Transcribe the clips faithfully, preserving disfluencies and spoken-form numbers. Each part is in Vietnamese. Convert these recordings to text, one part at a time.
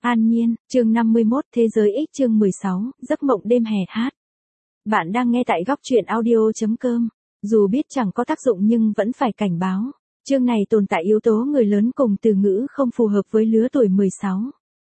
An Nhiên, chương năm mươi mốt, Thế giới X chương mười sáu, Giấc mộng đêm hè hát. Bạn đang nghe tại góc truyện audio.com. Dù biết chẳng có tác dụng nhưng vẫn phải cảnh báo. Chương này tồn tại yếu tố người lớn cùng từ ngữ không phù hợp với lứa tuổi mười sáu.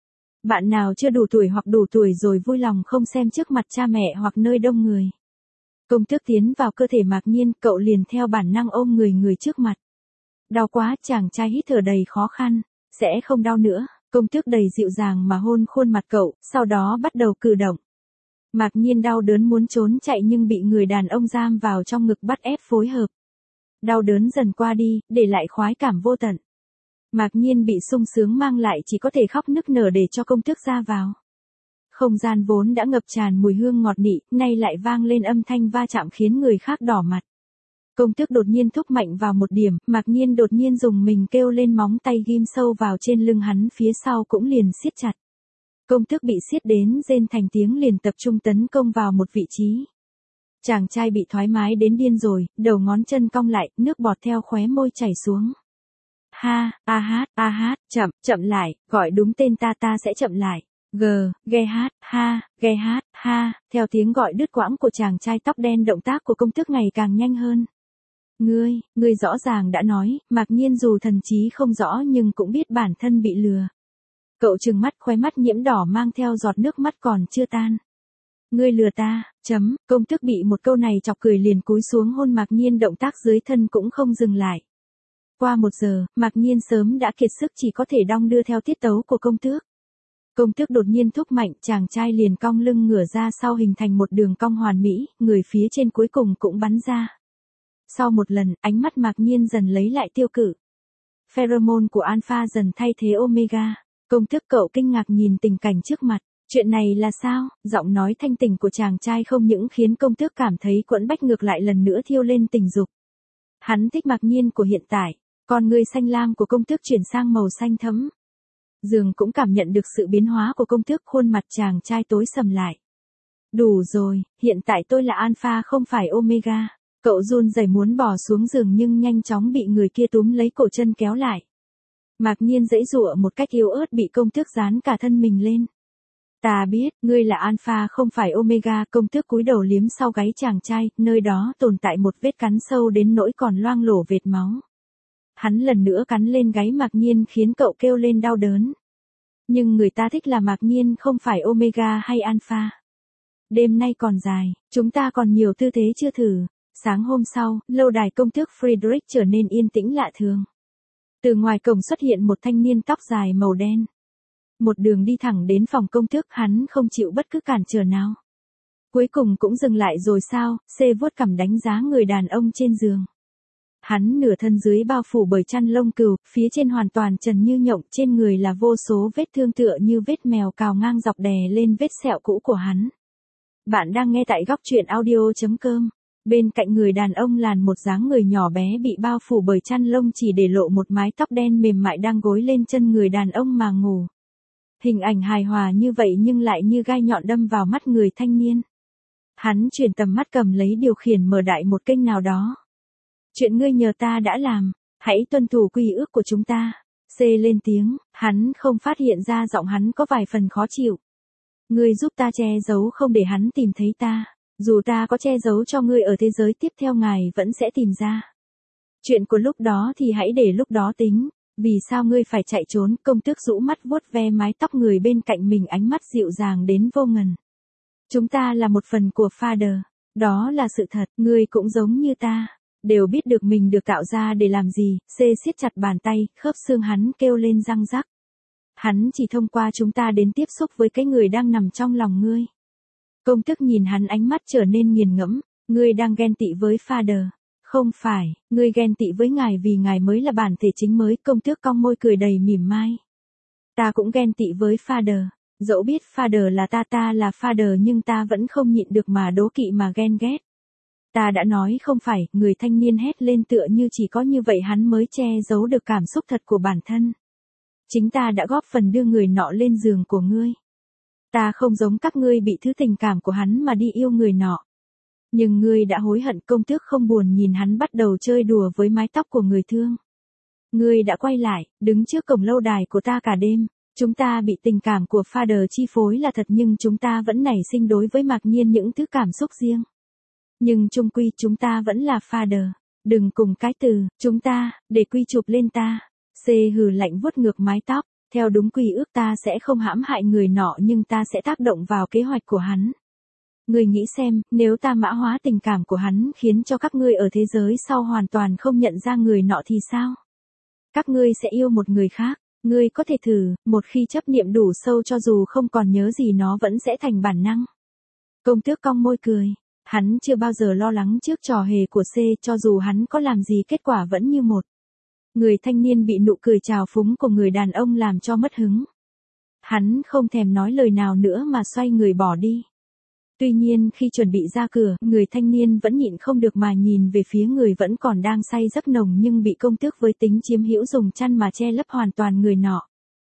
Bạn nào chưa đủ tuổi hoặc đủ tuổi rồi vui lòng không xem trước mặt cha mẹ hoặc nơi đông người. Công tước tiến vào cơ thể Mạc Nhiên, cậu liền theo bản năng ôm người người trước mặt. Đau quá, chàng trai hít thở đầy khó khăn. Sẽ không đau nữa. Công tước đầy dịu dàng mà hôn khuôn mặt cậu, sau đó bắt đầu cử động. Mạc Nhiên đau đớn muốn trốn chạy nhưng bị người đàn ông giam vào trong ngực bắt ép phối hợp. Đau đớn dần qua đi, để lại khoái cảm vô tận. Mạc Nhiên bị sung sướng mang lại chỉ có thể khóc nức nở để cho công tước ra vào. Không gian vốn đã ngập tràn mùi hương ngọt nị, nay lại vang lên âm thanh va chạm khiến người khác đỏ mặt. Công tước đột nhiên thúc mạnh vào một điểm, Mạc Nhiên đột nhiên dùng mình kêu lên, móng tay ghim sâu vào trên lưng hắn, phía sau cũng liền siết chặt. Công tước bị siết đến rên thành tiếng, liền tập trung tấn công vào một vị trí. Chàng trai bị thoải mái đến điên rồi, đầu ngón chân cong lại, nước bọt theo khóe môi chảy xuống. Ha, a hát, a hát, chậm, chậm lại, gọi đúng tên ta ta sẽ chậm lại. G, ghe hát, ha, ghe hát, ha, theo tiếng gọi đứt quãng của chàng trai tóc đen, động tác của công tước ngày càng nhanh hơn. Ngươi, ngươi rõ ràng đã nói. Mạc Nhiên dù thần trí không rõ nhưng cũng biết bản thân bị lừa. Cậu trừng mắt, khóe mắt nhiễm đỏ mang theo giọt nước mắt còn chưa tan. Ngươi lừa ta, chấm, công tước bị một câu này chọc cười liền cúi xuống hôn Mạc Nhiên, động tác dưới thân cũng không dừng lại. Qua một giờ, Mạc Nhiên sớm đã kiệt sức, chỉ có thể đong đưa theo tiết tấu của công tước. Công tước đột nhiên thúc mạnh, chàng trai liền cong lưng ngửa ra sau hình thành một đường cong hoàn mỹ, người phía trên cuối cùng cũng bắn ra. Sau một lần, ánh mắt Mạc Nhiên dần lấy lại tiêu cự. Pheromone của Alpha dần thay thế Omega. Công tước cậu kinh ngạc nhìn tình cảnh trước mặt. Chuyện này là sao? Giọng nói thanh tỉnh của chàng trai không những khiến công tước cảm thấy quẫn bách, ngược lại lần nữa thiêu lên tình dục. Hắn thích Mạc Nhiên của hiện tại. Con người xanh lam của công tước chuyển sang màu xanh thẫm. Dường cũng cảm nhận được sự biến hóa của công tước, khuôn mặt chàng trai tối sầm lại. Đủ rồi, hiện tại tôi là Alpha không phải Omega. Cậu run rẩy muốn bỏ xuống giường nhưng nhanh chóng bị người kia túm lấy cổ chân kéo lại. Mạc Nhiên giãy giụa một cách yếu ớt, bị công tước dán cả thân mình lên. Ta biết, ngươi là Alpha không phải Omega. Công tước cúi đầu liếm sau gáy chàng trai, nơi đó tồn tại một vết cắn sâu đến nỗi còn loang lổ vệt máu. Hắn lần nữa cắn lên gáy Mạc Nhiên khiến cậu kêu lên đau đớn. Nhưng người ta thích là Mạc Nhiên không phải Omega hay Alpha. Đêm nay còn dài, chúng ta còn nhiều tư thế chưa thử. Sáng hôm sau, lâu đài công tước Friedrich trở nên yên tĩnh lạ thường. Từ ngoài cổng xuất hiện một thanh niên tóc dài màu đen. Một đường đi thẳng đến phòng công tước, hắn không chịu bất cứ cản trở nào. Cuối cùng cũng dừng lại rồi sao? C vuốt cằm đánh giá người đàn ông trên giường. Hắn nửa thân dưới bao phủ bởi chăn lông cừu, phía trên hoàn toàn trần như nhộng, trên người là vô số vết thương tựa như vết mèo cào ngang dọc đè lên vết sẹo cũ của hắn. Bạn đang nghe tại góc truyện audio.com. Bên cạnh người đàn ông là một dáng người nhỏ bé bị bao phủ bởi chăn lông, chỉ để lộ một mái tóc đen mềm mại đang gối lên chân người đàn ông mà ngủ. Hình ảnh hài hòa như vậy nhưng lại như gai nhọn đâm vào mắt người thanh niên. Hắn chuyển tầm mắt, cầm lấy điều khiển mở đại một kênh nào đó. Chuyện ngươi nhờ ta đã làm, hãy tuân thủ quy ước của chúng ta. C lên tiếng, hắn không phát hiện ra giọng hắn có vài phần khó chịu. Ngươi giúp ta che giấu không để hắn tìm thấy ta. Dù ta có che giấu cho ngươi ở thế giới tiếp theo, ngài vẫn sẽ tìm ra. Chuyện của lúc đó thì hãy để lúc đó tính. Vì sao ngươi phải chạy trốn? Công tước rũ mắt vuốt ve mái tóc người bên cạnh mình, ánh mắt dịu dàng đến vô ngần. Chúng ta là một phần của Father. Đó là sự thật, ngươi cũng giống như ta. Đều biết được mình được tạo ra để làm gì. C siết chặt bàn tay, khớp xương hắn kêu lên răng rắc. Hắn chỉ thông qua chúng ta đến tiếp xúc với cái người đang nằm trong lòng ngươi. Công tước nhìn hắn, ánh mắt trở nên nghiền ngẫm. Ngươi đang ghen tị với Father. Không phải, ngươi ghen tị với ngài vì ngài mới là bản thể chính mới. Công tước cong môi cười đầy mỉm mai. Ta cũng ghen tị với Father. Dẫu biết Father là ta, ta là Father, nhưng ta vẫn không nhịn được mà đố kỵ mà ghen ghét. Ta đã nói không phải. Người thanh niên hét lên, tựa như chỉ có như vậy hắn mới che giấu được cảm xúc thật của bản thân. Chính ta đã góp phần đưa người nọ lên giường của ngươi. Ta không giống các ngươi bị thứ tình cảm của hắn mà đi yêu người nọ. Nhưng ngươi đã hối hận. Công tước không buồn nhìn hắn bắt đầu chơi đùa với mái tóc của người thương. Ngươi đã quay lại, đứng trước cổng lâu đài của ta cả đêm. Chúng ta bị tình cảm của Father chi phối là thật nhưng chúng ta vẫn nảy sinh đối với Mạc Nhiên những thứ cảm xúc riêng. Nhưng chung quy chúng ta vẫn là Father. Đừng cùng cái từ, chúng ta, để quy chụp lên ta. C hừ lạnh vuốt ngược mái tóc. Theo đúng quy ước ta sẽ không hãm hại người nọ nhưng ta sẽ tác động vào kế hoạch của hắn. Ngươi nghĩ xem, nếu ta mã hóa tình cảm của hắn khiến cho các ngươi ở thế giới sau hoàn toàn không nhận ra người nọ thì sao? Các ngươi sẽ yêu một người khác. Ngươi có thể thử, một khi chấp niệm đủ sâu cho dù không còn nhớ gì nó vẫn sẽ thành bản năng. Công tước cong môi cười. Hắn chưa bao giờ lo lắng trước trò hề của C, cho dù hắn có làm gì kết quả vẫn như một. Người thanh niên bị nụ cười trào phúng của người đàn ông làm cho mất hứng. Hắn không thèm nói lời nào nữa mà xoay người bỏ đi. Tuy nhiên khi chuẩn bị ra cửa, người thanh niên vẫn nhịn không được mà nhìn về phía người vẫn còn đang say giấc nồng nhưng bị công tước với tính chiếm hữu dùng chăn mà che lấp hoàn toàn người nọ.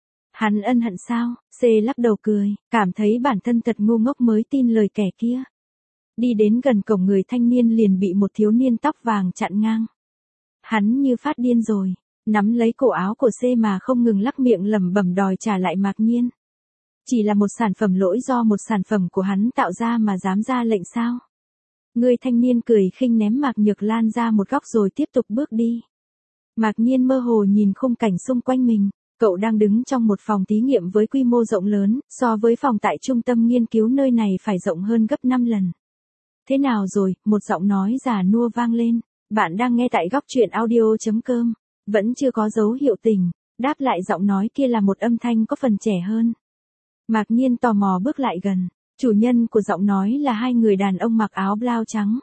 Hắn ân hận sao? C lắc đầu cười, cảm thấy bản thân thật ngu ngốc mới tin lời kẻ kia. Đi đến gần cổng người thanh niên liền bị một thiếu niên tóc vàng chặn ngang. Hắn như phát điên rồi, nắm lấy cổ áo của C mà không ngừng lắc miệng lẩm bẩm đòi trả lại Mạc Nhiên. Chỉ là một sản phẩm lỗi do một sản phẩm của hắn tạo ra mà dám ra lệnh sao? Người thanh niên cười khinh ném Mạc Nhược Lan ra một góc rồi tiếp tục bước đi. Mạc Nhiên mơ hồ nhìn khung cảnh xung quanh mình, cậu đang đứng trong một phòng thí nghiệm với quy mô rộng lớn, so với phòng tại trung tâm nghiên cứu nơi này phải rộng hơn gấp năm lần. Thế nào rồi? Một giọng nói già nua vang lên. Bạn đang nghe tại góc truyện audio chấm com. Vẫn chưa có dấu hiệu tình. Đáp lại giọng nói kia là một âm thanh có phần trẻ hơn. Mạc Nhiên tò mò bước lại gần. Chủ nhân của giọng nói là hai người đàn ông mặc áo blau trắng.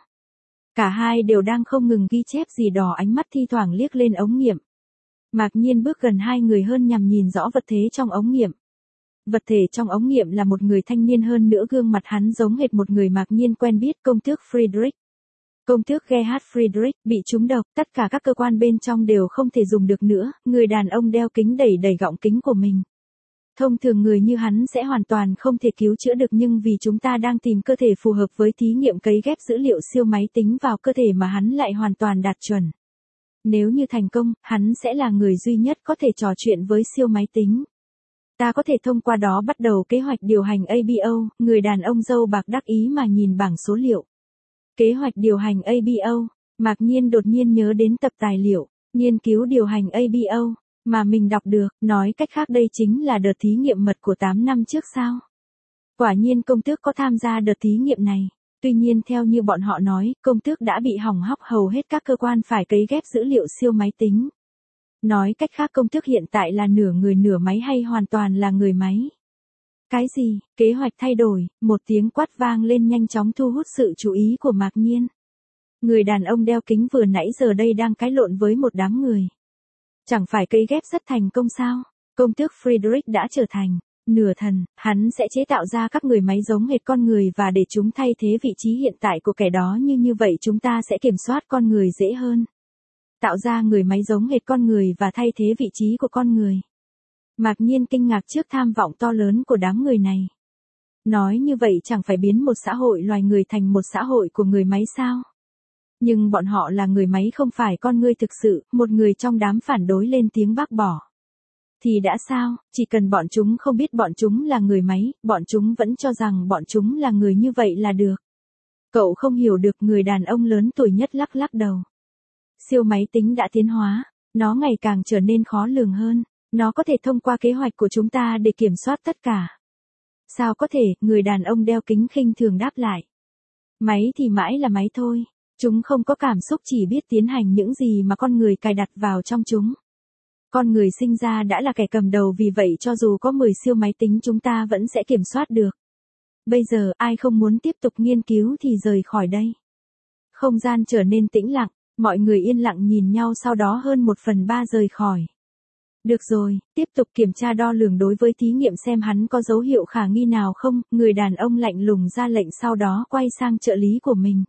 Cả hai đều đang không ngừng ghi chép gì đó, ánh mắt thi thoảng liếc lên ống nghiệm. Mạc Nhiên bước gần hai người hơn nhằm nhìn rõ vật thế trong ống nghiệm. Vật thể trong ống nghiệm là một người thanh niên, hơn nữa gương mặt hắn giống hệt một người Mạc Nhiên quen biết, công tước Friedrich. Công tước Gerhard Friedrich bị trúng độc, tất cả các cơ quan bên trong đều không thể dùng được nữa, người đàn ông đeo kính đẩy đẩy gọng kính của mình. Thông thường người như hắn sẽ hoàn toàn không thể cứu chữa được nhưng vì chúng ta đang tìm cơ thể phù hợp với thí nghiệm cấy ghép dữ liệu siêu máy tính vào cơ thể mà hắn lại hoàn toàn đạt chuẩn. Nếu như thành công, hắn sẽ là người duy nhất có thể trò chuyện với siêu máy tính. Ta có thể thông qua đó bắt đầu kế hoạch điều hành a bê o, người đàn ông râu bạc đắc ý mà nhìn bảng số liệu. Kế hoạch điều hành a bê o, Mạc Nhiên đột nhiên nhớ đến tập tài liệu, nghiên cứu điều hành a bê o, mà mình đọc được, nói cách khác đây chính là đợt thí nghiệm mật của tám năm trước sao. Quả nhiên công tước có tham gia đợt thí nghiệm này. Tuy nhiên theo như bọn họ nói, công tước đã bị hỏng hóc, hầu hết các cơ quan phải cấy ghép dữ liệu siêu máy tính. Nói cách khác công tước hiện tại là nửa người nửa máy hay hoàn toàn là người máy? Cái gì? Kế hoạch thay đổi, một tiếng quát vang lên nhanh chóng thu hút sự chú ý của Mạc Nhiên. Người đàn ông đeo kính vừa nãy giờ đây đang cãi lộn với một đám người. Chẳng phải cấy ghép rất thành công sao? Công tước Friedrich đã trở thành nửa thần, hắn sẽ chế tạo ra các người máy giống hệt con người và để chúng thay thế vị trí hiện tại của kẻ đó, như như vậy chúng ta sẽ kiểm soát con người dễ hơn. Tạo ra người máy giống hệt con người và thay thế vị trí của con người. Mạc Nhiên kinh ngạc trước tham vọng to lớn của đám người này. Nói như vậy chẳng phải biến một xã hội loài người thành một xã hội của người máy sao? Nhưng bọn họ là người máy không phải con người thực sự, một người trong đám phản đối lên tiếng bác bỏ. Thì đã sao, chỉ cần bọn chúng không biết bọn chúng là người máy, bọn chúng vẫn cho rằng bọn chúng là người như vậy là được. Cậu không hiểu được, người đàn ông lớn tuổi nhất lắc lắc đầu. Siêu máy tính đã tiến hóa, nó ngày càng trở nên khó lường hơn, nó có thể thông qua kế hoạch của chúng ta để kiểm soát tất cả. Sao có thể, người đàn ông đeo kính khinh thường đáp lại. Máy thì mãi là máy thôi, chúng không có cảm xúc, chỉ biết tiến hành những gì mà con người cài đặt vào trong chúng. Con người sinh ra đã là kẻ cầm đầu, vì vậy cho dù có mười siêu máy tính chúng ta vẫn sẽ kiểm soát được. Bây giờ ai không muốn tiếp tục nghiên cứu thì rời khỏi đây. Không gian trở nên tĩnh lặng, mọi người yên lặng nhìn nhau, sau đó hơn một phần ba rời khỏi. Được rồi, tiếp tục kiểm tra đo lường đối với thí nghiệm xem hắn có dấu hiệu khả nghi nào không, người đàn ông lạnh lùng ra lệnh, sau đó quay sang trợ lý của mình.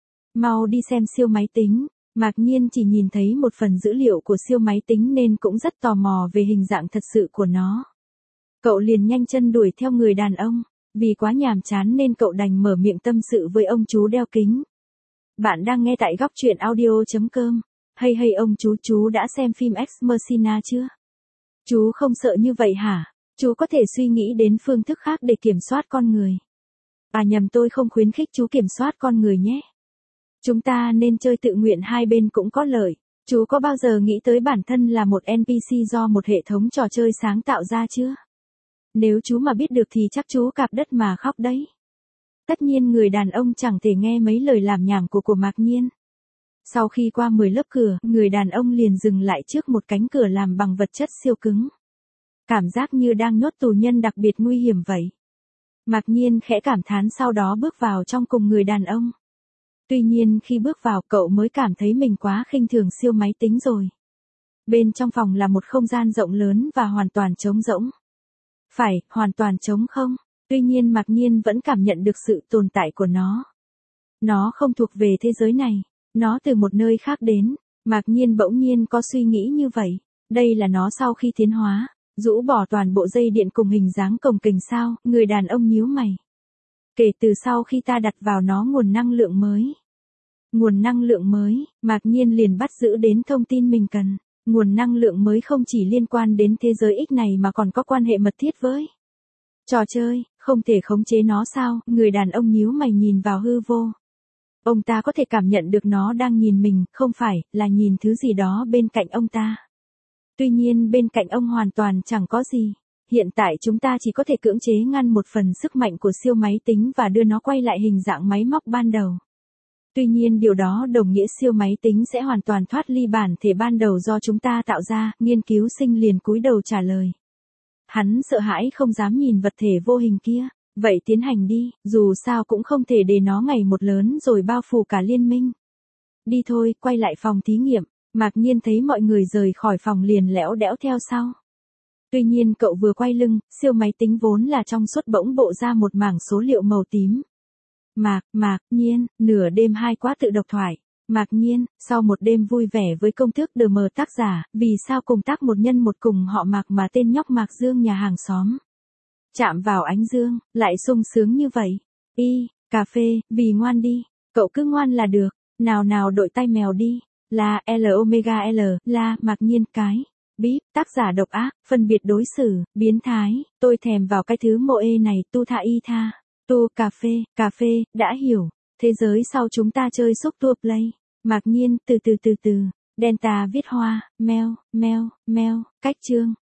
Mau đi xem siêu máy tính. Mạc Nhiên chỉ nhìn thấy một phần dữ liệu của siêu máy tính nên cũng rất tò mò về hình dạng thật sự của nó. Cậu liền nhanh chân đuổi theo người đàn ông, vì quá nhàm chán nên cậu đành mở miệng tâm sự với ông chú đeo kính. Bạn đang nghe tại góc truyện audio chấm com. Hay hay ông chú, chú đã xem phim Ex Machina chưa? Chú không sợ như vậy hả? Chú có thể suy nghĩ đến phương thức khác để kiểm soát con người. À nhầm, tôi không khuyến khích chú kiểm soát con người nhé. Chúng ta nên chơi tự nguyện, hai bên cũng có lợi. Chú có bao giờ nghĩ tới bản thân là một en pê xê do một hệ thống trò chơi sáng tạo ra chưa? Nếu chú mà biết được thì chắc chú cạp đất mà khóc đấy. Tất nhiên người đàn ông chẳng thể nghe mấy lời làm nhảm của của Mạc Nhiên. Sau khi qua mười lớp cửa, người đàn ông liền dừng lại trước một cánh cửa làm bằng vật chất siêu cứng. Cảm giác như đang nhốt tù nhân đặc biệt nguy hiểm vậy. Mạc Nhiên khẽ cảm thán, sau đó bước vào trong cùng người đàn ông. Tuy nhiên khi bước vào, cậu mới cảm thấy mình quá khinh thường siêu máy tính rồi. Bên trong phòng là một không gian rộng lớn và hoàn toàn trống rỗng. Phải, hoàn toàn trống không. Tuy nhiên Mạc Nhiên vẫn cảm nhận được sự tồn tại của nó. Nó không thuộc về thế giới này. Nó từ một nơi khác đến. Mạc Nhiên bỗng nhiên có suy nghĩ như vậy. Đây là nó sau khi tiến hóa. Rũ bỏ toàn bộ dây điện cùng hình dáng cồng kềnh sao? Người đàn ông nhíu mày. Kể từ sau khi ta đặt vào nó nguồn năng lượng mới. Nguồn năng lượng mới, Mạc Nhiên liền bắt giữ đến thông tin mình cần. Nguồn năng lượng mới không chỉ liên quan đến thế giới X này mà còn có quan hệ mật thiết với trò chơi, không thể khống chế nó sao? Người đàn ông nhíu mày nhìn vào hư vô. Ông ta có thể cảm nhận được nó đang nhìn mình, không phải là nhìn thứ gì đó bên cạnh ông ta. Tuy nhiên bên cạnh ông hoàn toàn chẳng có gì. Hiện tại chúng ta chỉ có thể cưỡng chế ngăn một phần sức mạnh của siêu máy tính và đưa nó quay lại hình dạng máy móc ban đầu. Tuy nhiên điều đó đồng nghĩa siêu máy tính sẽ hoàn toàn thoát ly bản thể ban đầu do chúng ta tạo ra. Nghiên cứu sinh liền cúi đầu trả lời. Hắn sợ hãi không dám nhìn vật thể vô hình kia. Vậy tiến hành đi, dù sao cũng không thể để nó ngày một lớn rồi bao phủ cả liên minh. Đi thôi, quay lại phòng thí nghiệm. Mạc Nhiên thấy mọi người rời khỏi phòng liền lẽo đẽo theo sau. Tuy nhiên cậu vừa quay lưng, siêu máy tính vốn là trong suốt bỗng bộ ra một mảng số liệu màu tím. Mạc, Mạc Nhiên, nửa đêm hai quá tự độc thoại. Mạc Nhiên, sau một đêm vui vẻ với công thức đờ mờ tác giả, vì sao cùng tác một nhân một cùng họ Mạc mà tên nhóc Mạc Dương nhà hàng xóm. Chạm vào ánh dương, lại sung sướng như vậy. Y, cà phê, vì ngoan đi, cậu cứ ngoan là được, nào nào đội tay mèo đi. Là L omega L, là Mạc Nhiên cái. Bíp, tác giả độc ác, phân biệt đối xử, biến thái, tôi thèm vào cái thứ mô ê này, tu tha y tha. Tu, cà phê, cà phê, đã hiểu. Thế giới sau chúng ta chơi xúc tua play. Mạc Nhiên, từ từ từ từ. Delta viết hoa, meo, meo, meo, cách chương.